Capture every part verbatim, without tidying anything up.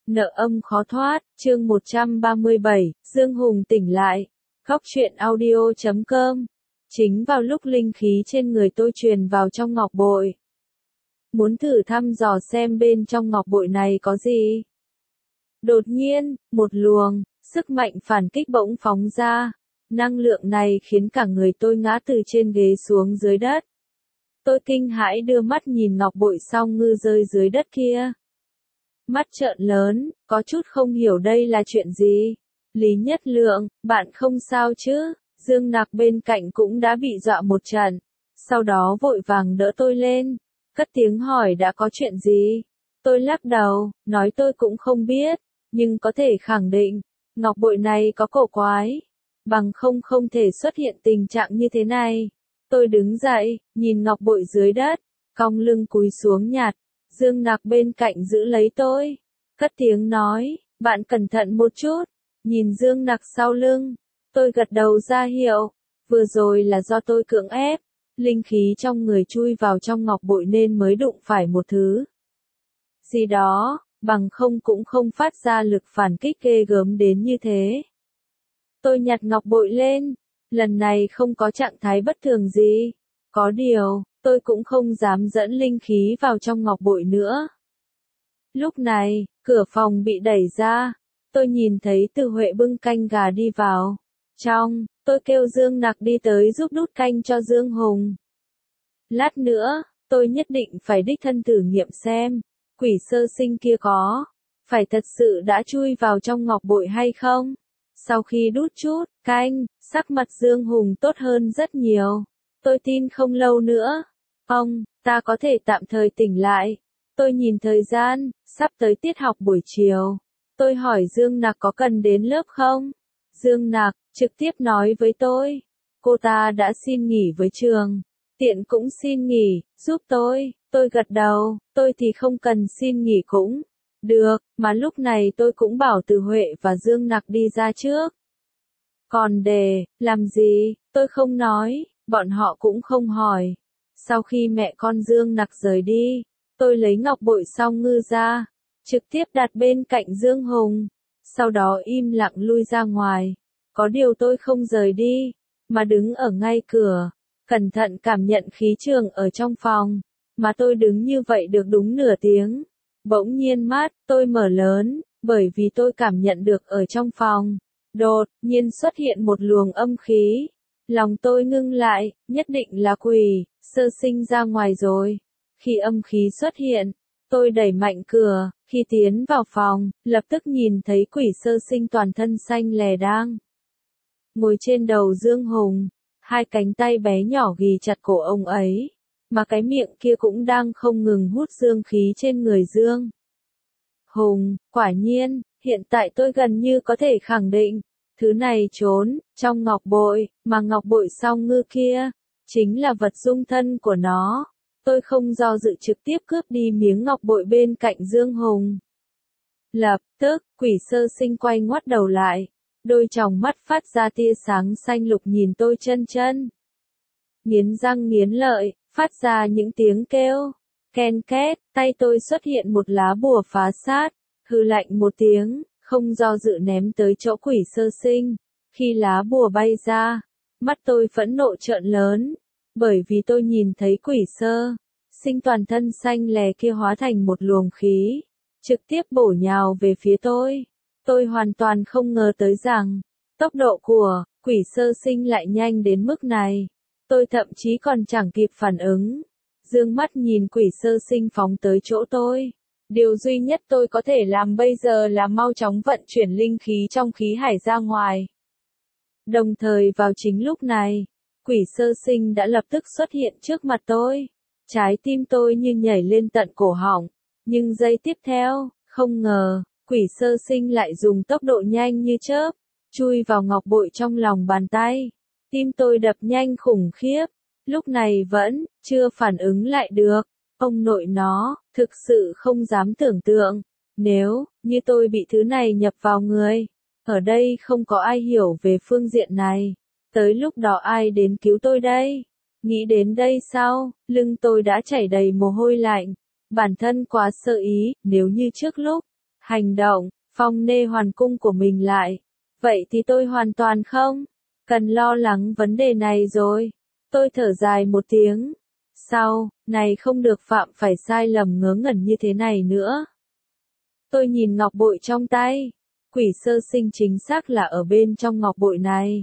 Nợ âm khó thoát, chương một trăm ba mươi bảy, Dương Hùng tỉnh lại. Góc truyện audio chấm com. Chính vào lúc linh khí trên người tôi truyền vào trong ngọc bội. Muốn thử thăm dò xem bên trong ngọc bội này có gì. Đột nhiên, một luồng, sức mạnh phản kích bỗng phóng ra. Năng lượng này khiến cả người tôi ngã từ trên ghế xuống dưới đất. Tôi kinh hãi đưa mắt nhìn ngọc bội song ngư rơi dưới đất kia. Mắt trợn lớn, có chút không hiểu đây là chuyện gì. Lý Nhất Lượng, bạn không sao chứ? Dương Nặc bên cạnh cũng đã bị dọa một trận. Sau đó vội vàng đỡ tôi lên. Cất tiếng hỏi đã có chuyện gì? Tôi lắc đầu, nói tôi cũng không biết. Nhưng có thể khẳng định, ngọc bội này có cổ quái. Bằng không không thể xuất hiện tình trạng như thế này. Tôi đứng dậy, nhìn ngọc bội dưới đất. Cong lưng cúi xuống nhặt. Dương Nặc bên cạnh giữ lấy tôi. Cất tiếng nói, bạn cẩn thận một chút. Nhìn Dương Nặc sau lưng. Tôi gật đầu ra hiệu. Vừa rồi là do tôi cưỡng ép. Linh khí trong người chui vào trong ngọc bội nên mới đụng phải một thứ gì đó, bằng không cũng không phát ra lực phản kích ghê gớm đến như thế. Tôi nhặt ngọc bội lên. Lần này không có trạng thái bất thường gì. Có điều, tôi cũng không dám dẫn linh khí vào trong ngọc bội nữa. Lúc này, cửa phòng bị đẩy ra. Tôi nhìn thấy Từ Huệ bưng canh gà đi vào. Trong, tôi kêu Dương Nặc đi tới giúp đút canh cho Dương Hùng. Lát nữa, tôi nhất định phải đích thân thử nghiệm xem, quỷ sơ sinh kia có, phải thật sự đã chui vào trong ngọc bội hay không. Sau khi đút chút canh, sắc mặt Dương Hùng tốt hơn rất nhiều. Tôi tin không lâu nữa, ông, ta có thể tạm thời tỉnh lại. Tôi nhìn thời gian, sắp tới tiết học buổi chiều. Tôi hỏi Dương Nặc có cần đến lớp không? Dương Nặc trực tiếp nói với tôi, cô ta đã xin nghỉ với trường. Tiện cũng xin nghỉ, giúp tôi. Tôi gật đầu, tôi thì không cần xin nghỉ cũng được, mà lúc này tôi cũng bảo Từ Huệ và Dương Nặc đi ra trước. Còn đề, làm gì, tôi không nói, bọn họ cũng không hỏi. Sau khi mẹ con Dương Nặc rời đi, tôi lấy ngọc bội song ngư ra, trực tiếp đặt bên cạnh Dương Hùng. Sau đó im lặng lui ra ngoài. Có điều tôi không rời đi, mà đứng ở ngay cửa, cẩn thận cảm nhận khí trường ở trong phòng. Mà tôi đứng như vậy được đúng nửa tiếng. Bỗng nhiên mắt, tôi mở lớn, bởi vì tôi cảm nhận được ở trong phòng. Đột nhiên xuất hiện một luồng âm khí. Lòng tôi ngưng lại, nhất định là quỷ sơ sinh ra ngoài rồi. Khi âm khí xuất hiện, tôi đẩy mạnh cửa. Khi tiến vào phòng, lập tức nhìn thấy quỷ sơ sinh toàn thân xanh lè đang ngồi trên đầu Dương Hùng. Hai cánh tay bé nhỏ ghì chặt cổ ông ấy. Mà cái miệng kia cũng đang không ngừng hút dương khí trên người Dương Hùng. Quả nhiên, hiện tại tôi gần như có thể khẳng định, thứ này trốn trong ngọc bội, mà ngọc bội song ngư kia, chính là vật dung thân của nó. Tôi không do dự trực tiếp cướp đi miếng ngọc bội bên cạnh Dương Hùng. Lập tức, quỷ sơ sinh quay ngoắt đầu lại, đôi tròng mắt phát ra tia sáng xanh lục nhìn tôi chân chân. Nghiến răng nghiến lợi, phát ra những tiếng kêu, ken két, tay tôi xuất hiện một lá bùa phá sát, hừ lạnh một tiếng, không do dự ném tới chỗ quỷ sơ sinh. Khi lá bùa bay ra, mắt tôi phẫn nộ trợn lớn, bởi vì tôi nhìn thấy quỷ sơ sinh toàn thân xanh lè kia hóa thành một luồng khí, trực tiếp bổ nhào về phía tôi. Tôi hoàn toàn không ngờ tới rằng, tốc độ của quỷ sơ sinh lại nhanh đến mức này. Tôi thậm chí còn chẳng kịp phản ứng. Dương mắt nhìn quỷ sơ sinh phóng tới chỗ tôi. Điều duy nhất tôi có thể làm bây giờ là mau chóng vận chuyển linh khí trong khí hải ra ngoài. Đồng thời vào chính lúc này, quỷ sơ sinh đã lập tức xuất hiện trước mặt tôi. Trái tim tôi như nhảy lên tận cổ họng. Nhưng giây tiếp theo, không ngờ, quỷ sơ sinh lại dùng tốc độ nhanh như chớp, chui vào ngọc bội trong lòng bàn tay. Tim tôi đập nhanh khủng khiếp, lúc này vẫn chưa phản ứng lại được. Ông nội nó, thực sự không dám tưởng tượng, nếu như tôi bị thứ này nhập vào người, ở đây không có ai hiểu về phương diện này, tới lúc đó ai đến cứu tôi đây? Nghĩ đến đây sau, lưng tôi đã chảy đầy mồ hôi lạnh, bản thân quá sợ ý, nếu như trước lúc Hành động, Phong nê hoàn cung của mình lại. Vậy thì tôi hoàn toàn không cần lo lắng vấn đề này rồi. Tôi thở dài một tiếng. Sau, này không được phạm phải sai lầm ngớ ngẩn như thế này nữa. Tôi nhìn ngọc bội trong tay. Quỷ sơ sinh chính xác là ở bên trong ngọc bội này.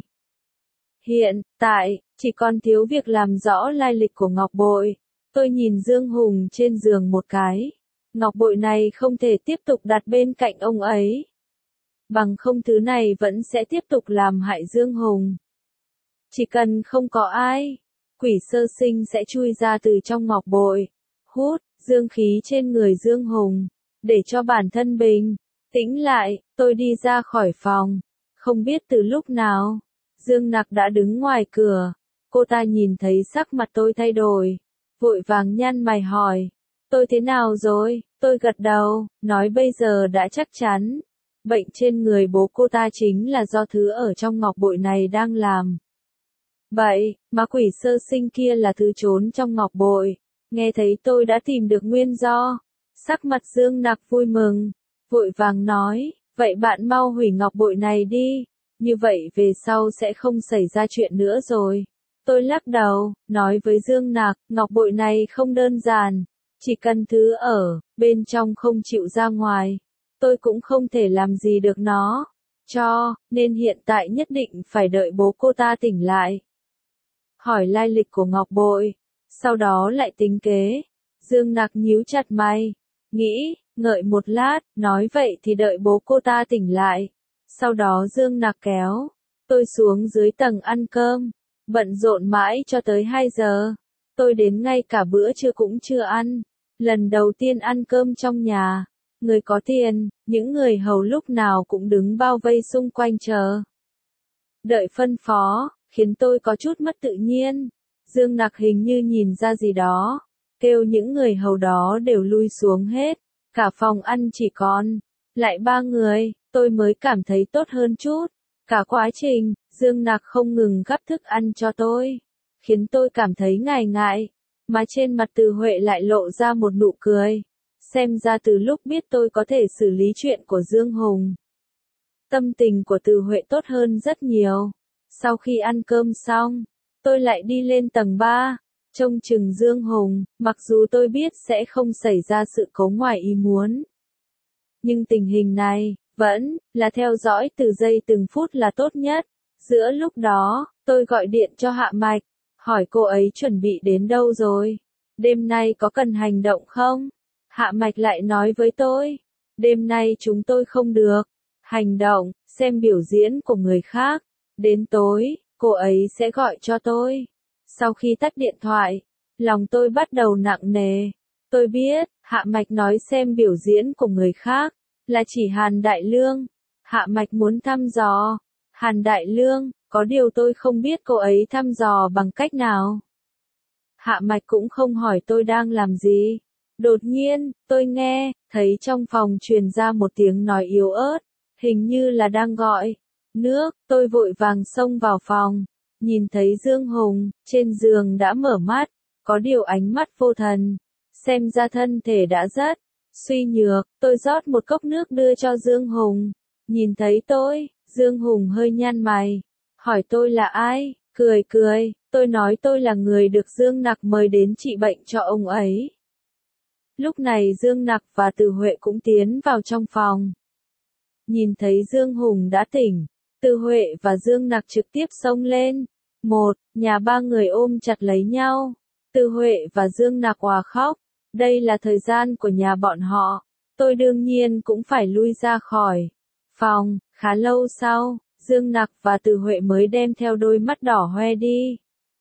Hiện tại, chỉ còn thiếu việc làm rõ lai lịch của ngọc bội. Tôi nhìn Dương Hùng trên giường một cái. Ngọc bội này không thể tiếp tục đặt bên cạnh ông ấy. Bằng không thứ này vẫn sẽ tiếp tục làm hại Dương Hùng. Chỉ cần không có ai, quỷ sơ sinh sẽ chui ra từ trong ngọc bội, hút dương khí trên người Dương Hùng, để cho bản thân bình tĩnh lại. Tôi đi ra khỏi phòng, không biết từ lúc nào, Dương Nặc đã đứng ngoài cửa. Cô ta nhìn thấy sắc mặt tôi thay đổi, vội vàng nhăn mày hỏi, tôi thế nào rồi? Tôi gật đầu, nói bây giờ đã chắc chắn, bệnh trên người bố cô ta chính là do thứ ở trong ngọc bội này đang làm. Vậy, mà quỷ sơ sinh kia là thứ trốn trong ngọc bội. Nghe thấy tôi đã tìm được nguyên do, sắc mặt Dương Nặc vui mừng, vội vàng nói, vậy bạn mau hủy ngọc bội này đi, như vậy về sau sẽ không xảy ra chuyện nữa rồi. Tôi lắc đầu, nói với Dương Nặc, ngọc bội này không đơn giản, chỉ cần thứ ở bên trong không chịu ra ngoài, tôi cũng không thể làm gì được nó, cho nên hiện tại nhất định phải đợi bố cô ta tỉnh lại. Hỏi lai lịch của ngọc bội, sau đó lại tính kế. Dương Nặc nhíu chặt mày, nghĩ, ngợi một lát, nói vậy thì đợi bố cô ta tỉnh lại. Sau đó Dương Nặc kéo tôi xuống dưới tầng ăn cơm, bận rộn mãi cho tới hai giờ. Tôi đến ngay cả bữa trưa cũng chưa ăn. Lần đầu tiên ăn cơm trong nhà, người có tiền, những người hầu lúc nào cũng đứng bao vây xung quanh chờ đợi phân phó, khiến tôi có chút mất tự nhiên. Dương Nặc hình như nhìn ra gì đó, kêu những người hầu đó đều lui xuống hết. Cả phòng ăn chỉ còn lại ba người, tôi mới cảm thấy tốt hơn chút. Cả quá trình, Dương Nặc không ngừng gắp thức ăn cho tôi, khiến tôi cảm thấy ngại ngại, mà trên mặt Từ Huệ lại lộ ra một nụ cười. Xem ra từ lúc biết tôi có thể xử lý chuyện của Dương Hùng, tâm tình của Từ Huệ tốt hơn rất nhiều. Sau khi ăn cơm xong, tôi lại đi lên tầng ba, trông chừng Dương Hùng, mặc dù tôi biết sẽ không xảy ra sự cố ngoài ý muốn. Nhưng tình hình này, vẫn là theo dõi từ giây từng phút là tốt nhất. Giữa lúc đó, tôi gọi điện cho Hạ Mạch, hỏi cô ấy chuẩn bị đến đâu rồi. Đêm nay có cần hành động không? Hạ Mạch lại nói với tôi, đêm nay chúng tôi không được hành động, xem biểu diễn của người khác. Đến tối, cô ấy sẽ gọi cho tôi. Sau khi tắt điện thoại, lòng tôi bắt đầu nặng nề. Tôi biết, Hạ Mạch nói xem biểu diễn của người khác, là chỉ Hàn Đại Lương. Hạ Mạch muốn thăm dò Hàn Đại Lương, có điều tôi không biết cô ấy thăm dò bằng cách nào. Hạ Mạch cũng không hỏi tôi đang làm gì. Đột nhiên, tôi nghe thấy trong phòng truyền ra một tiếng nói yếu ớt, hình như là đang gọi nước. Tôi vội vàng xông vào phòng, nhìn thấy Dương Hùng trên giường đã mở mắt, có điều ánh mắt vô thần, xem ra thân thể đã rất suy nhược. Tôi rót một cốc nước đưa cho Dương Hùng. Nhìn thấy tôi, Dương Hùng hơi nhăn mày, hỏi tôi là ai. Cười cười, tôi nói tôi là người được Dương Nặc mời đến trị bệnh cho ông ấy. Lúc này Dương Nặc và Từ Huệ cũng tiến vào trong phòng. Nhìn thấy Dương Hùng đã tỉnh, Từ Huệ và Dương Nặc trực tiếp xông lên. Một nhà ba người ôm chặt lấy nhau. Từ Huệ và Dương Nặc òa khóc. Đây là thời gian của nhà bọn họ. Tôi đương nhiên cũng phải lui ra khỏi phòng. Khá lâu sau, Dương Nặc và Từ Huệ mới đem theo đôi mắt đỏ hoe đi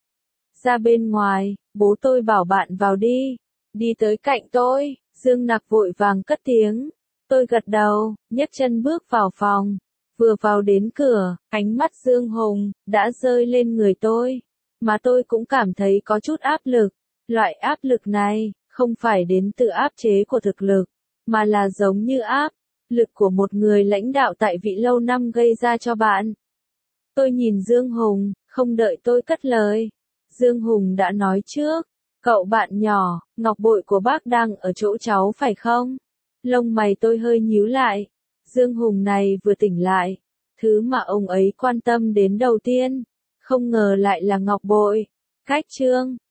ra bên ngoài. Bố tôi bảo bạn vào đi. Đi tới cạnh tôi, Dương Nặc vội vàng cất tiếng. Tôi gật đầu, nhấc chân bước vào phòng. Vừa vào đến cửa, ánh mắt Dương Hùng đã rơi lên người tôi, mà tôi cũng cảm thấy có chút áp lực. Loại áp lực này không phải đến từ áp chế của thực lực, mà là giống như áp lực của một người lãnh đạo tại vị lâu năm gây ra cho bạn. Tôi nhìn Dương Hùng, không đợi tôi cất lời. Dương Hùng đã nói trước, cậu bạn nhỏ, ngọc bội của bác đang ở chỗ cháu phải không? Lông mày tôi hơi nhíu lại. Dương Hùng này vừa tỉnh lại. Thứ mà ông ấy quan tâm đến đầu tiên. Không ngờ lại là ngọc bội. Cách chương.